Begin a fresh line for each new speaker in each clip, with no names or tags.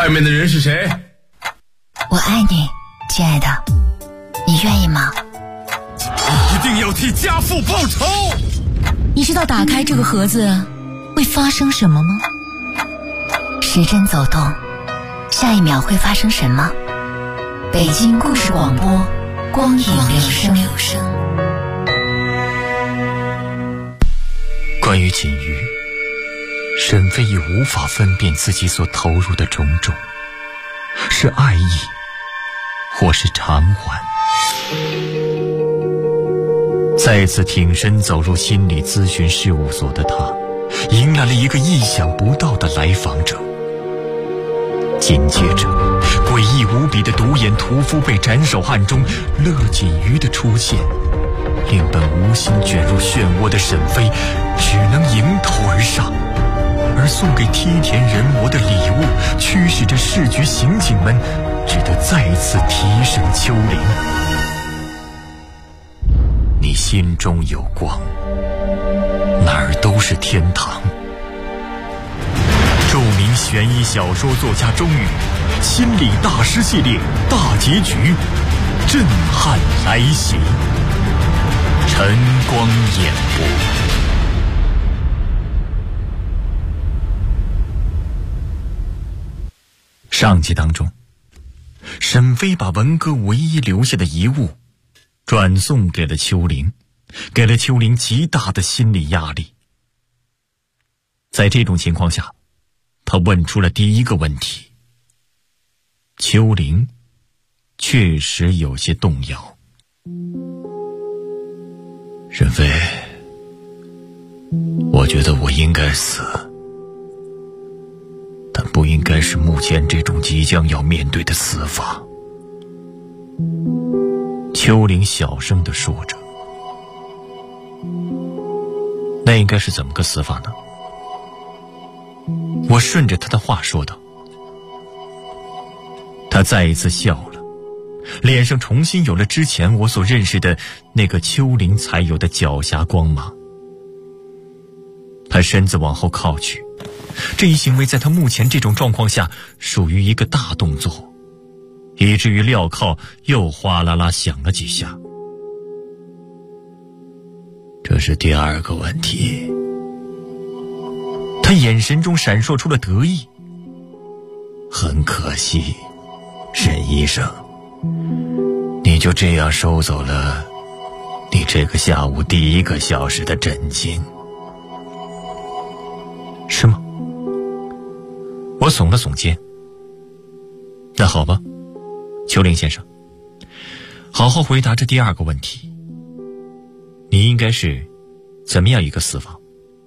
外面的人是谁？
我爱你，亲爱的，你愿意吗？
一定要替家父报仇！
你知道打开这个盒子会发生什么吗？时针走动，下一秒会发生什么？北京故事广播，光影留声。
关于锦瑜，沈飞已无法分辨自己所投入的种种，是爱意，或是偿还。再次挺身走入心理咨询事务所的他，迎来了一个意想不到的来访者。紧接着，诡异无比的独眼屠夫被斩首案中乐锦瑜的出现，令本无心卷入漩涡的沈飞只能迎头而上，而送给梯田人魔的礼物驱使着市局刑警们只得再次提审秋玲。你心中有光，哪儿都是天堂。著名悬疑小说作家钟宇心理大师系列大结局震撼来袭，晨光演播。上集当中，沈飞把文哥唯一留下的遗物转送给了秋玲，给了秋玲极大的心理压力。在这种情况下，他问出了第一个问题，秋玲确实有些动摇。沈飞，我觉得我应该死，但不应该是目前这种即将要面对的死法。秋玲小声地说着。那应该是怎么个死法呢？我顺着他的话说道。他再一次笑了，脸上重新有了之前我所认识的那个秋玲才有的狡黠光芒。他身子往后靠去，这一行为在他目前这种状况下属于一个大动作，以至于镣铐又哗啦啦响了几下。这是第二个问题。他眼神中闪烁出了得意。很可惜，沈医生，你就这样收走了你这个下午第1个小时的诊金。是吗？我耸了耸肩。那好吧，秋玲先生，好好回答这第二个问题，你应该是怎么样一个死法？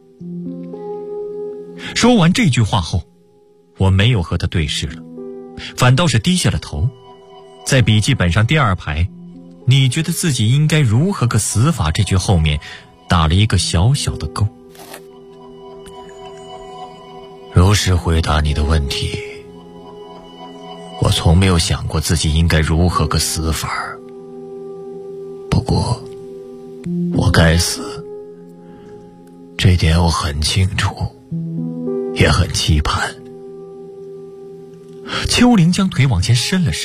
说完这句话后，我没有和他对视了，反倒是低下了头，在笔记本上第2排你觉得自己应该如何个死法这句后面打了一个小小的勾。如实回答你的问题，我从没有想过自己应该如何个死法，不过我该死，这点我很清楚，也很期盼。秋玲将腿往前伸了伸，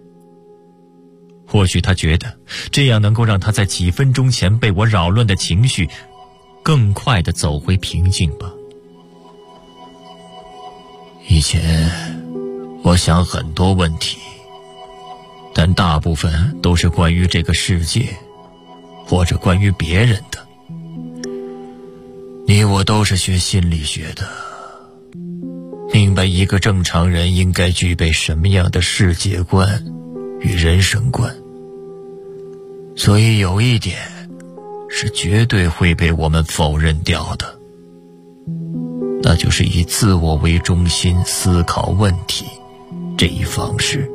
或许他觉得这样能够让他在几分钟前被我扰乱的情绪更快地走回平静吧。以前我想很多问题，但大部分都是关于这个世界或者关于别人的。你我都是学心理学的，明白一个正常人应该具备什么样的世界观与人生观，所以有一点是绝对会被我们否认掉的，那就是以自我为中心思考问题这一方式。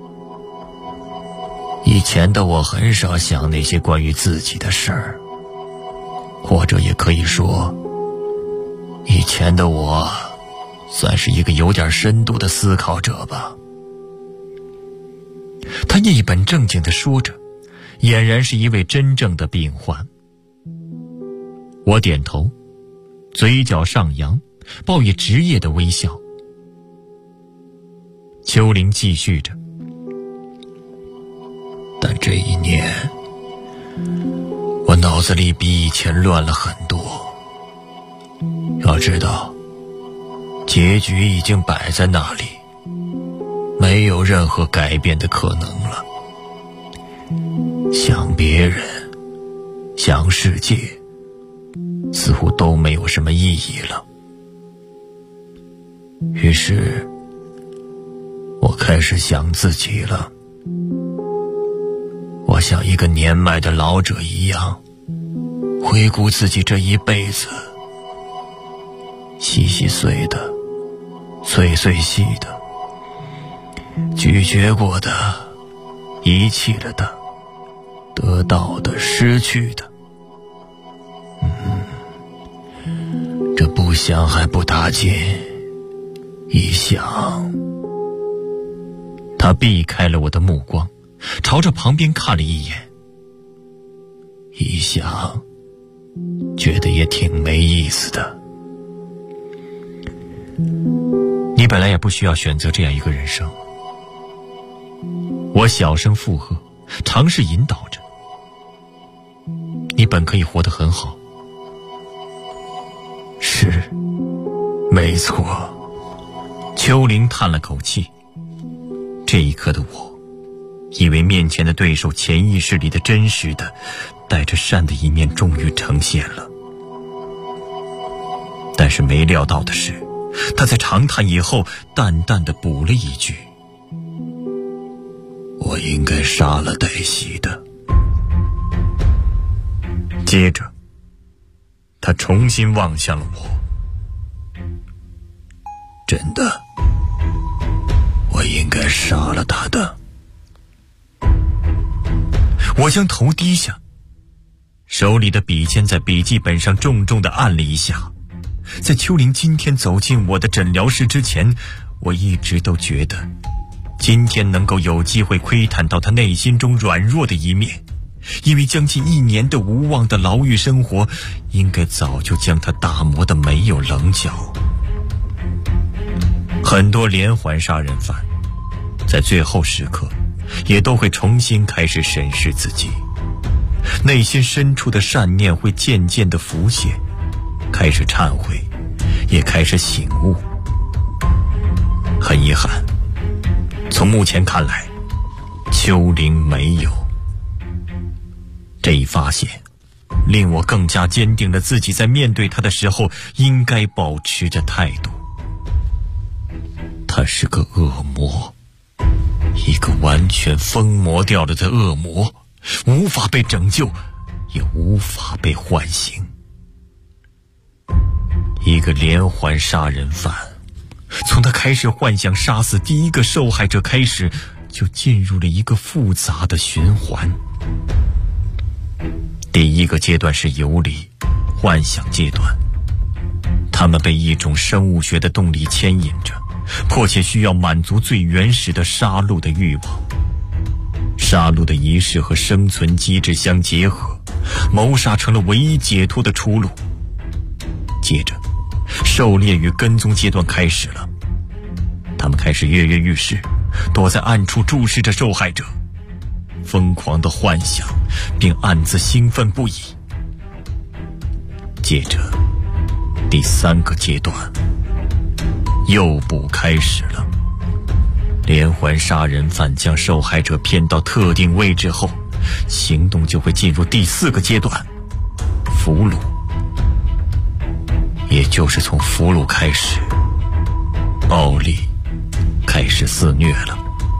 以前的我很少想那些关于自己的事儿，或者也可以说，以前的我算是一个有点深度的思考者吧。他一本正经地说着，俨然是一位真正的病患。我点头，嘴角上扬，报以职业的微笑。 秋玲继续着。但这一年，我脑子里比以前乱了很多。要知道，结局已经摆在那里，没有任何改变的可能了。想别人，想世界，似乎都没有什么意义了。于是，我开始想自己了。我像一个年迈的老者一样，回顾自己这一辈子，细细碎的，碎碎细的，咀嚼过的，遗弃了的，得到的，失去的。这不想还不打紧，一想，他避开了我的目光，朝着旁边看了一眼。一想，觉得也挺没意思的。你本来也不需要选择这样一个人生。我小声附和，尝试引导着。你本可以活得很好。是，没错。秋玲叹了口气。这一刻的我，以为面前的对手潜意识里的真实的带着善的一面终于呈现了。但是没料到的是，他在长叹以后淡淡地补了一句：我应该杀了黛西的。接着他重新望向了我。真的，我应该杀了他的。我将头低下，手里的笔尖在笔记本上重重地按了一下。在秋玲今天走进我的诊疗室之前，我一直都觉得今天能够有机会窥探到她内心中软弱的一面，因为将近1年的无望的牢狱生活应该早就将她打磨得没有棱角。很多连环杀人犯在最后时刻也都会重新开始审视自己，内心深处的善念会渐渐地浮现，开始忏悔，也开始醒悟。很遗憾，从目前看来，秋玲没有。这一发现令我更加坚定了自己在面对他的时候应该保持着态度。他是个恶魔，一个完全疯魔掉了的恶魔，无法被拯救，也无法被唤醒。一个连环杀人犯，从他开始幻想杀死第一个受害者开始，就进入了一个复杂的循环。第一个阶段是游离、幻想阶段，他们被一种生物学的动力牵引着，迫切需要满足最原始的杀戮的欲望。杀戮的仪式和生存机制相结合，谋杀成了唯一解脱的出路。接着，狩猎与跟踪阶段开始了，他们开始跃跃欲试，躲在暗处注视着受害者，疯狂的幻想，并暗自兴奋不已。接着，第3个阶段诱捕开始了。连环杀人犯将受害者骗到特定位置后，行动就会进入第4个阶段——俘虏。也就是从俘虏开始，暴力开始肆虐了。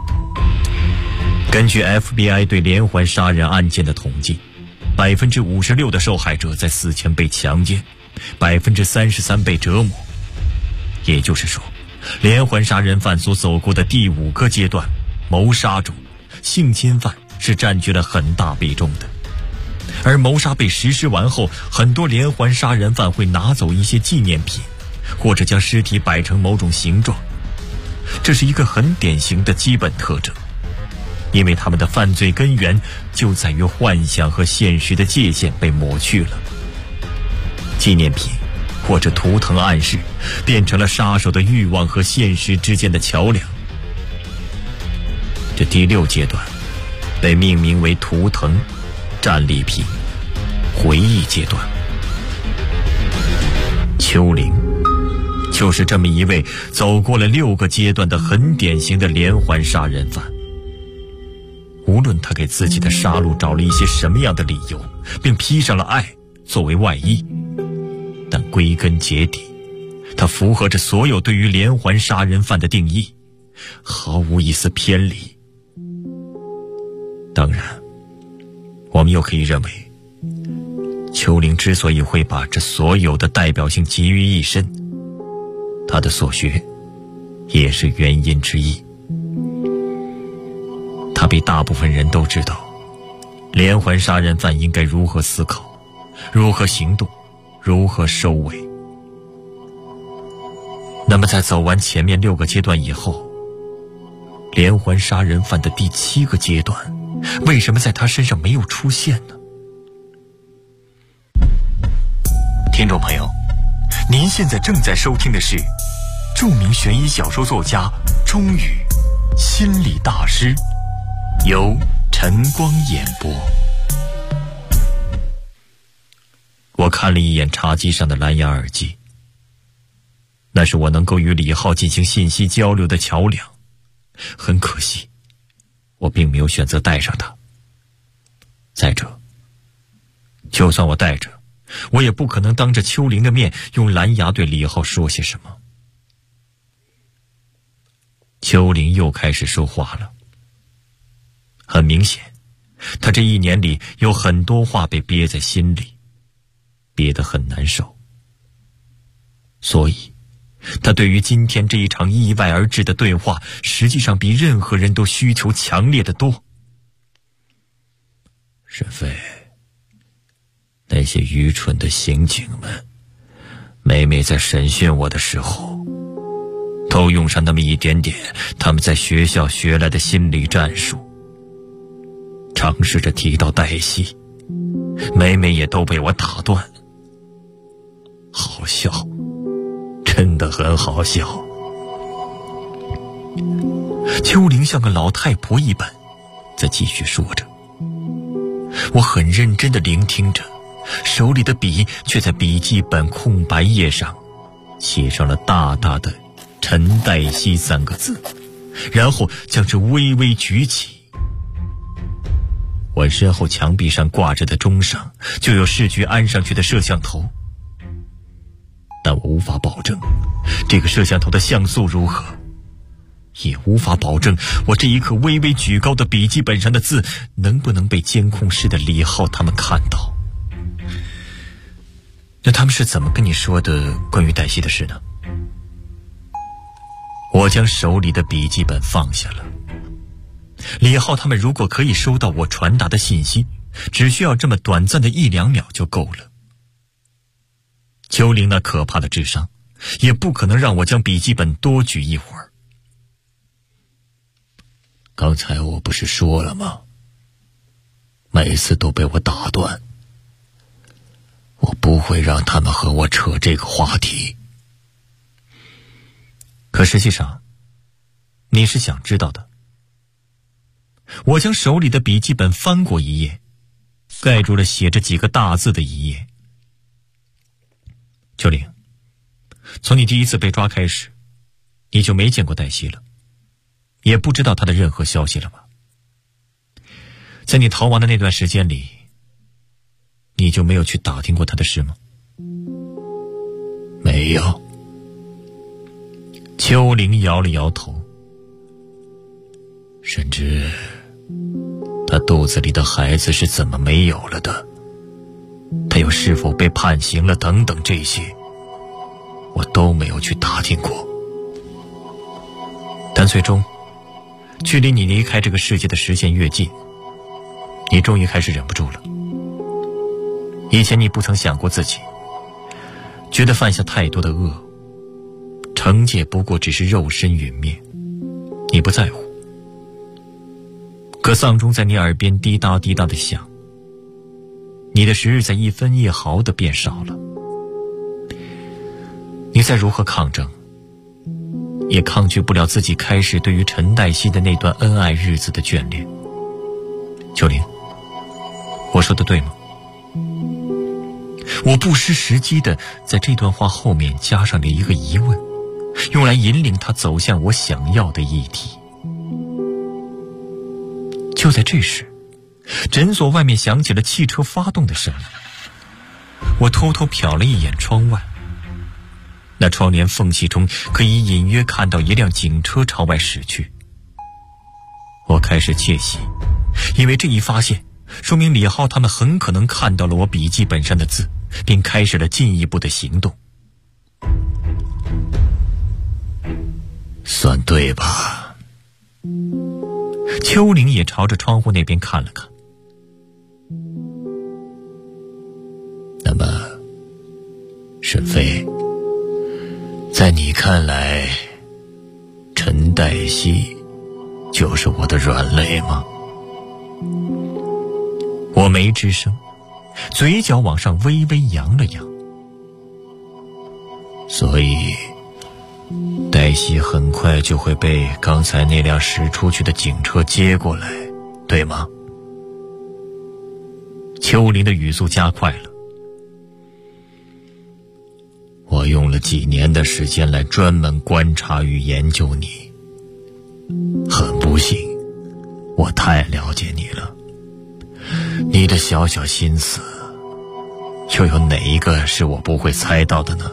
根据 FBI 对连环杀人案件的统计，56%的受害者在死前被强奸，33%被折磨。也就是说，连环杀人犯所走过的第5个阶段谋杀中，性侵犯是占据了很大比重的。而谋杀被实施完后，很多连环杀人犯会拿走一些纪念品，或者将尸体摆成某种形状。这是一个很典型的基本特征，因为他们的犯罪根源就在于幻想和现实的界限被抹去了。纪念品或者图腾暗示变成了杀手的欲望和现实之间的桥梁。 这第6阶段被命名为图腾战利品回忆阶段。丘陵就是这么一位走过了6个阶段的很典型的连环杀人犯。无论他给自己的杀戮找了一些什么样的理由，并披上了爱作为外衣，但归根结底，他符合着所有对于连环杀人犯的定义，毫无一丝偏离。当然，我们又可以认为，丘陵之所以会把这所有的代表性集于一身，他的所学也是原因之一。他比大部分人都知道连环杀人犯应该如何思考，如何行动，如何收尾。那么在走完前面6个阶段以后，连环杀人犯的第7个阶段为什么在他身上没有出现呢？听众朋友，您现在正在收听的是著名悬疑小说作家钟宇心理大师，由晨光演播。我看了一眼茶几上的蓝牙耳机，那是我能够与李浩进行信息交流的桥梁。很可惜，我并没有选择带上它。再者，就算我带着，我也不可能当着丘陵的面用蓝牙对李浩说些什么。丘陵又开始说话了。很明显，他这1年里有很多话被憋在心里，憋得很难受。所以他对于今天这一场意外而至的对话，实际上比任何人都需求强烈得多。沈飞，那些愚蠢的刑警们，每每在审讯我的时候，都用上那么一点点他们在学校学来的心理战术，尝试着提到黛西，每每也都被我打断。好笑，真的很好笑。丘陵像个老太婆一般在继续说着，我很认真地聆听着，手里的笔却在笔记本空白页上写上了大大的陈黛西3个字，然后将之微微举起。我身后墙壁上挂着的钟上就有市局安上去的摄像头，但我无法保证这个摄像头的像素如何，也无法保证我这一刻微微举高的笔记本上的字能不能被监控室的李浩他们看到。那他们是怎么跟你说的关于黛西的事呢？我将手里的笔记本放下了。李浩他们如果可以收到我传达的信息，只需要这么短暂的1、2秒就够了。丘陵那可怕的智商也不可能让我将笔记本多举一会儿。刚才我不是说了吗？每次都被我打断。我不会让他们和我扯这个话题。可实际上，你是想知道的。我将手里的笔记本翻过一页，盖住了写着几个大字的一页。丘陵，从你第一次被抓开始，你就没见过黛西了，也不知道她的任何消息了吗？在你逃亡的那段时间里，你就没有去打听过她的事吗？没有。丘陵摇了摇头。甚至她肚子里的孩子是怎么没有了的，她又是否被判刑了等等，这些我都没有去打听过。但最终距离你离开这个世界的时间越近，你终于开始忍不住了。以前你不曾想过自己，觉得犯下太多的恶，惩戒不过只是肉身陨灭，你不在乎。可丧钟在你耳边滴答滴答的响，你的时日在1分1毫的变少了。你在如何抗争， 也抗拒不了自己开始对于陈黛西的那段恩爱日子的眷恋。秋玲，我说的对吗？我不失时机的在这段话后面加上了一个疑问，用来引领他走向我想要的议题。就在这时，诊所外面响起了汽车发动的声音。我偷偷瞟了一眼窗外，那窗帘缝隙中可以隐约看到一辆警车朝外驶去。我开始窃喜，因为这一发现说明李浩他们很可能看到了我笔记本上的字，并开始了进一步的行动。算对吧？秋玲也朝着窗户那边看了看。那么，沈飞，在你看来，陈黛西就是我的软肋吗？我没吱声，嘴角往上微微扬了扬。所以，黛西很快就会被刚才那辆驶出去的警车接过来，对吗？秋玲的语速加快了。我用了几年的时间来专门观察与研究你，很不幸，我太了解你了。你的小小心思，又有哪一个是我不会猜到的呢？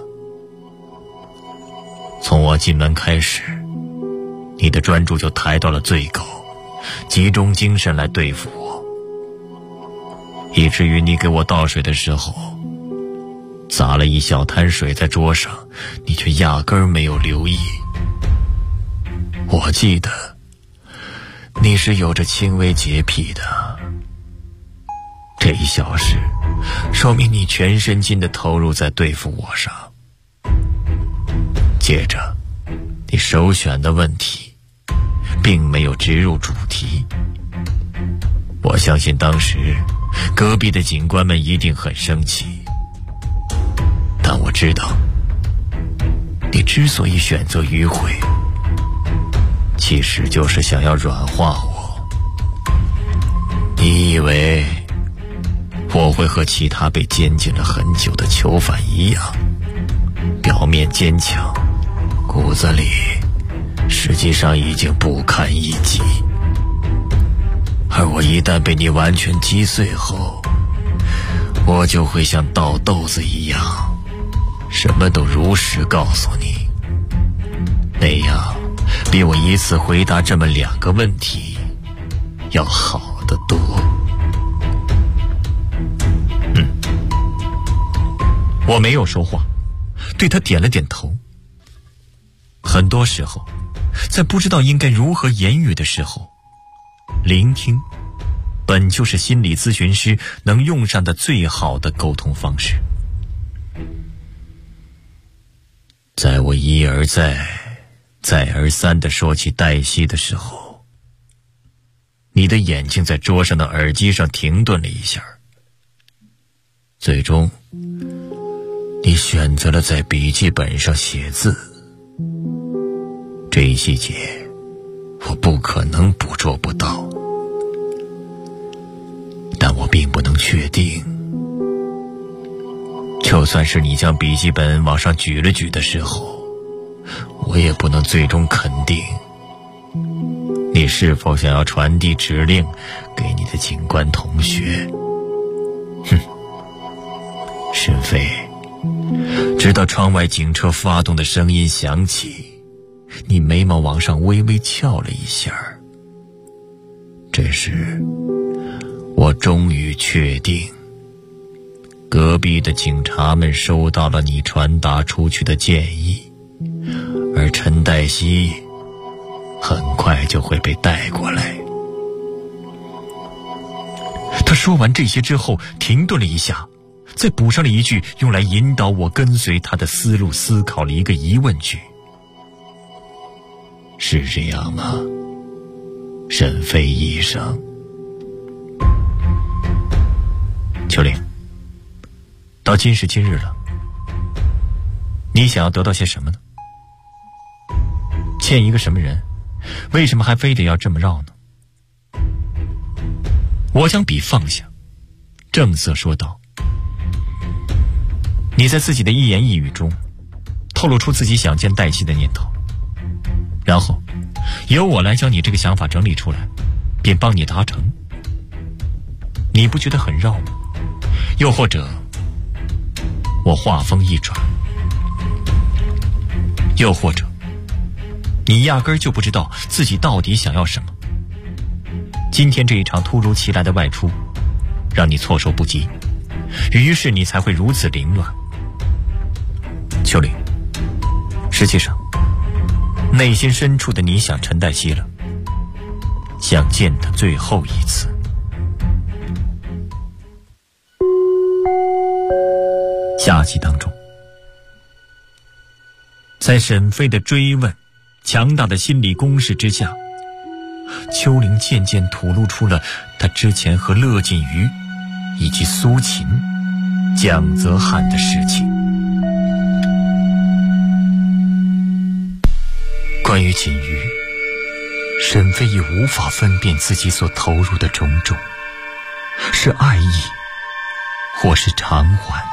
从我进门开始，你的专注就抬到了最高，集中精神来对付我，以至于你给我倒水的时候，洒了一小滩水在桌上，你却压根儿没有留意。我记得你是有着轻微洁癖的，这一小事说明你全身心地投入在对付我上。接着你首选的问题并没有植入主题，我相信当时隔壁的警官们一定很生气，但我知道你之所以选择迂回，其实就是想要软化我。你以为我会和其他被监禁了很久的囚犯一样，表面坚强，骨子里实际上已经不堪一击。而我一旦被你完全击碎后，我就会像倒豆子一样，什么都如实告诉你，那样比我一次回答这么2个问题要好得多。我没有说话，对他点了点头。很多时候，在不知道应该如何言语的时候，聆听本就是心理咨询师能用上的最好的沟通方式。在我一而再再而三地说起黛西的时候，你的眼睛在桌上的耳机上停顿了一下，最终你选择了在笔记本上写字。这一细节我不可能捕捉不到，但我并不能确定，就算是你将笔记本往上举了举的时候，我也不能最终肯定你是否想要传递指令给你的警官同学。沈飞，直到窗外警车发动的声音响起，你眉毛往上微微翘了一下。这时我终于确定，隔壁的警察们收到了你传达出去的建议，而陈黛西很快就会被带过来。他说完这些之后停顿了一下，再补上了一句用来引导我跟随他的思路思考了一个疑问句。是这样吗，沈飞医生？秋玲，到今时今日了，你想要得到些什么呢？ 欠一个什么人，为什么还非得要这么绕呢？我将笔放下，正色说道：你在自己的一言一语中透露出自己想见黛西的念头，然后由我来将你这个想法整理出来，便帮你达成，你不觉得很绕吗？又或者我话锋一转，又或者你压根儿就不知道自己到底想要什么。今天这一场突如其来的外出让你措手不及，于是你才会如此凌乱。秋玲，实际上内心深处的你想陈黛西了，想见她最后一次。下集当中，在沈飞的追问、强大的心理攻势之下，秋玲渐渐吐露出了她之前和乐锦瑜以及苏秦、蒋泽汉的事情。关于锦瑜，沈飞已无法分辨自己所投入的种种，是爱意或是偿还。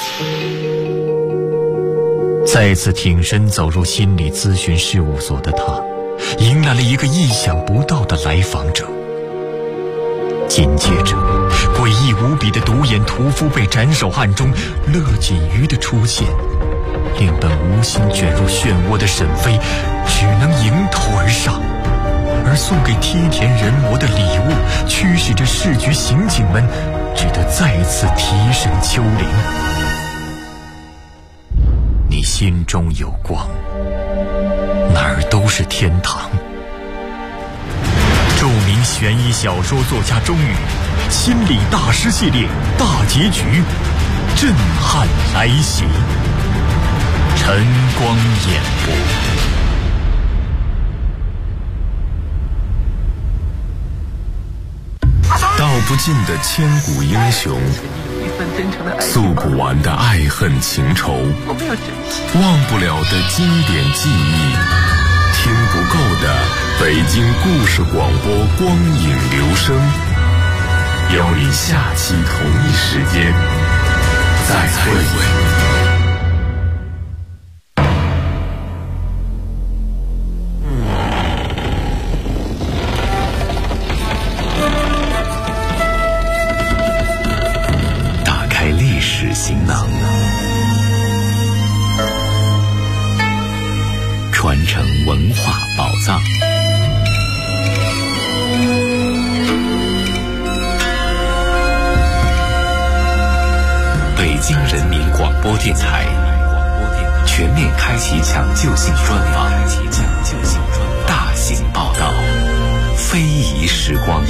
再次挺身走入心理咨询事务所的他，迎来了一个意想不到的来访者。紧接着，诡异无比的独眼屠夫被斩首案中乐锦瑜的出现，令本无心卷入漩涡的沈飞只能迎头而上，而送给梯田人魔的礼物驱使着市局刑警们只得再次提审秋玲。你心中有光，哪儿都是天堂。著名悬疑小说作家钟宇心理大师系列大结局震撼来袭，晨光演播。
道不尽的千古英雄，诉不完的爱恨情仇，忘不了的经典记忆，听不够的北京故事广播光影留声，邀你下期同一时间再会。行囊，传承文化宝藏。北京人民广播电台全面开启抢救性专访，大型报道，非遗时光。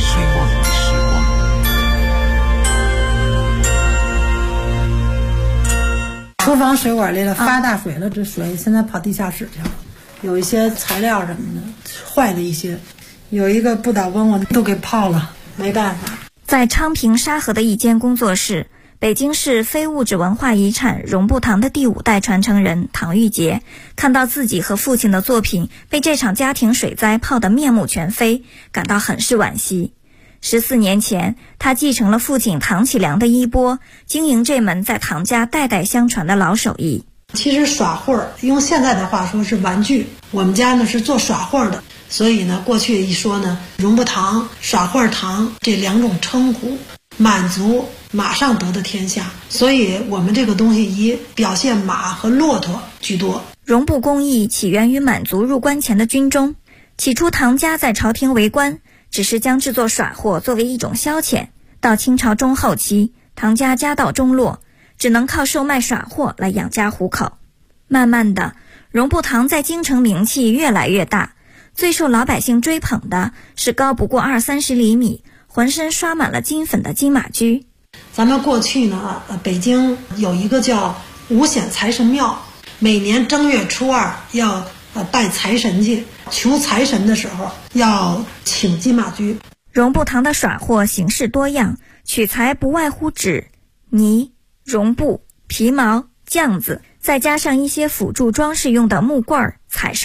厨房水管里了，发大水了，这水现在跑地下室去了，有一些材料什么的坏了一些，有一个不倒翁我都给泡了，没办法。
在昌平沙河的一间工作室，北京市非物质文化遗产绒布堂的第5代传承人唐玉杰看到自己和父亲的作品被这场家庭水灾泡得面目全非，感到很是惋惜。14年前，他继承了父亲唐启良的衣钵，经营这门在唐家代代相传的老手艺。
其实耍会儿，用现在的话说是玩具，我们家呢是做耍会儿的，所以呢过去一说呢，绒布堂、耍会儿堂这2种称呼，满族马上得的天下，所以我们这个东西以表现马和骆驼居多。
绒布工艺起源于满族入关前的军中，起初唐家在朝廷为官，只是将制作耍货作为一种消遣。到清朝中后期，唐家家道中落，只能靠售卖耍货来养家糊口。慢慢的，绒布堂在京城名气越来越大，最受老百姓追捧的是高不过20-30厘米，浑身刷满了金粉的金马驹。
咱们过去呢，北京有一个叫五显财神庙，每年正月初2要拜财神去，求财神的时候要请金马驹。
绒布堂的耍货形式多样，取材不外乎纸、泥、绒布、皮毛、酱子，再加上一些辅助装饰用的木棍、彩绳。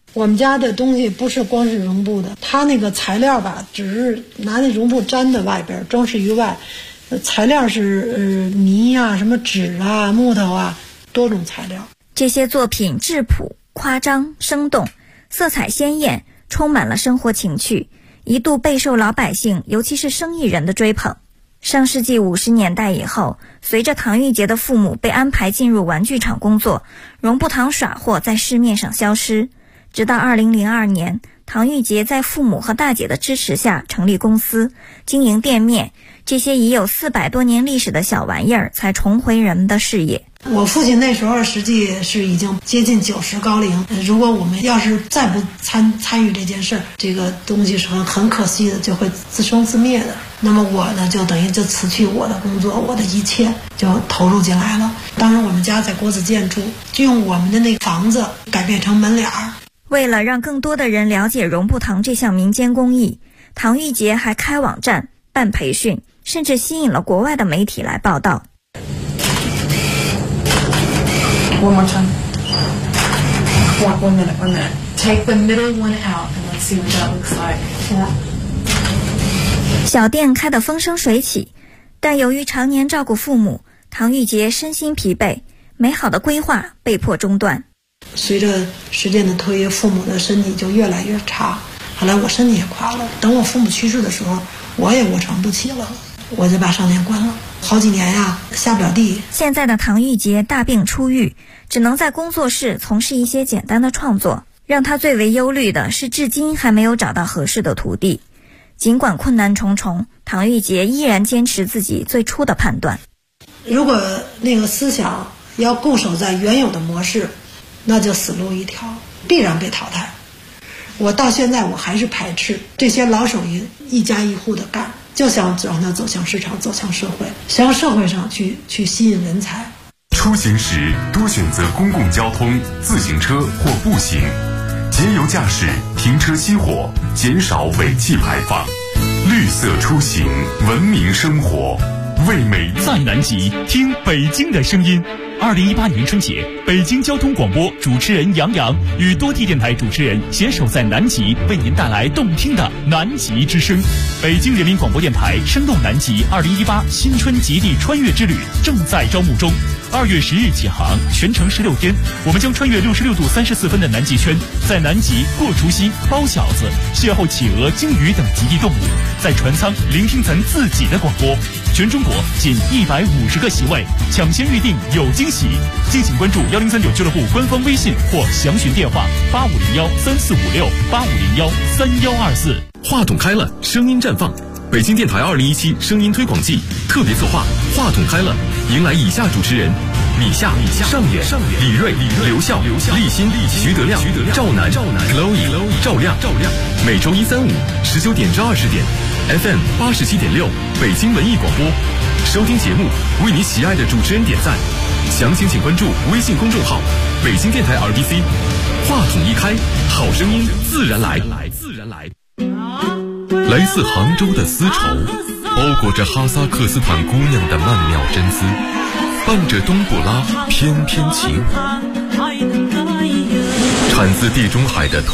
我们家的东西不是光是绒布的，它那个材料吧，只是拿那绒布粘在外边，装饰于外。材料是泥啊、什么纸啊、木头啊，多种材料。
这些作品质朴、夸张、生动，色彩鲜艳，充满了生活情趣，一度备受老百姓，尤其是生意人的追捧。上世纪50年代以后，随着唐玉洁的父母被安排进入玩具厂工作，绒布糖耍货在市面上消失。直到2002年，唐玉洁在父母和大姐的支持下成立公司，经营店面，这些已有400多年历史的小玩意儿才重回人们的视野。
我父亲那时候实际是已经接近90高龄，如果我们要是再不参与这件事，这个东西是很可惜的，就会自生自灭的。那么我呢，就等于就辞去我的工作，我的一切就投入进来了。当时我们家在国子监住，就用我们的那个房子改变成门脸儿。
为了让更多的人了解绒布糖这项民间工艺，唐玉洁还开网站、办培训，甚至吸引了国外的媒体来报道。
One more time. One minute. Take the middle one out and let's see what that looks like. Yeah.
小店开得风生水起，但由于常年照顾父母，唐玉洁身心疲惫，美好的规划被迫中断。
随着时间的推移，父母的身体就越来越差，后来我身体也垮了。等我父母去世的时候，我也卧床不起了，我就把商店关了。好几年呀，下不了地。
现在的唐玉洁大病初愈，只能在工作室从事一些简单的创作。让他最为忧虑的是，至今还没有找到合适的徒弟。尽管困难重重，唐玉洁依然坚持自己最初的判断。
如果那个思想要固守在原有的模式，那就死路一条，必然被淘汰。我到现在我还是排斥这些老手艺一家一户的干，就想让它走向市场，走向社会，向社会上去吸引人才。
出行时多选择公共交通、自行车或步行，节油驾驶，停车熄火，减少尾气排放。绿色出行，文明生活，为美
在南极，听北京的声音。2018年春节，北京交通广播主持人杨洋与多地电台主持人携手在南极，为您带来动听的南极之声。北京人民广播电台生动南极2018新春极地穿越之旅正在招募中。2月10日起航，全程16天，我们将穿越66度34分的南极圈，在南极过除夕、包饺子，邂逅企鹅、鲸鱼等极地动物，在船舱聆听咱自己的广播。全中国仅150个席位，抢先预定有惊喜。敬请关注1039俱乐部官方微信或详询电话8501-3456、8501-3124。
话筒开了，声音绽放。北京电台2017声音推广季特别策划话筒开了，迎来以下主持人：米夏、尚远、李锐、刘笑、立新、徐德亮、赵楠、Chloe、赵亮。每周1、3、5 19点至20点 ，FM 87.6北京文艺广播。收听节目，为你喜爱的主持人点赞。详情请关注微信公众号“北京电台 RBC”。话筒一开，好声音自然来。来自杭州的丝绸，包裹着哈萨克斯坦姑娘的曼妙真姿，伴着冬不拉翩翩起舞。产自地中海的